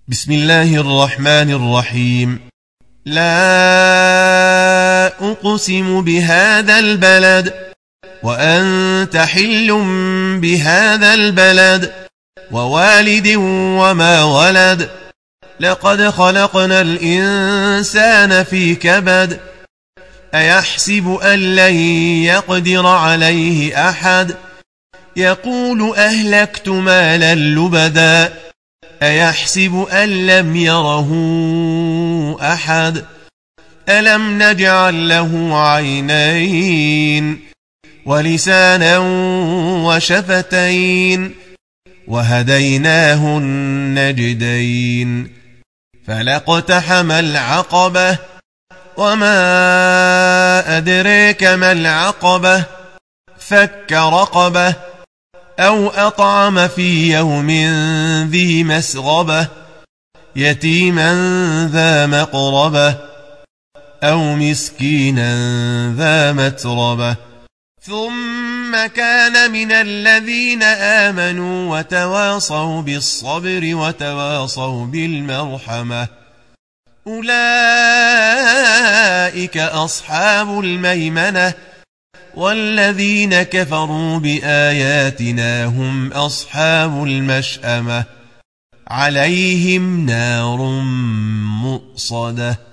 بسم الله الرحمن الرحيم. لا أقسم بهذا البلد وأنت حل بهذا البلد ووالد وما ولد لقد خلقنا الإنسان في كبد أيحسب أن لن يقدر عليه أحد يقول أهلكت مالا لبدا أيحسب أن لم يره أحد ألم نجعل له عينين ولسانا وشفتين وهديناه النجدين فلاقتحم العقبة وما أدريك ما العقبة فك رقبة أو أطعم في يوم ذي مسغبة يتيما ذا مقربة أو مسكينا ذا متربة ثم كان من الذين آمنوا وتواصوا بالصبر وتواصوا بالمرحمة أولئك أصحاب الميمنة والذين كفروا بآياتنا هم أصحاب المشأمة عليهم نار مؤصدة.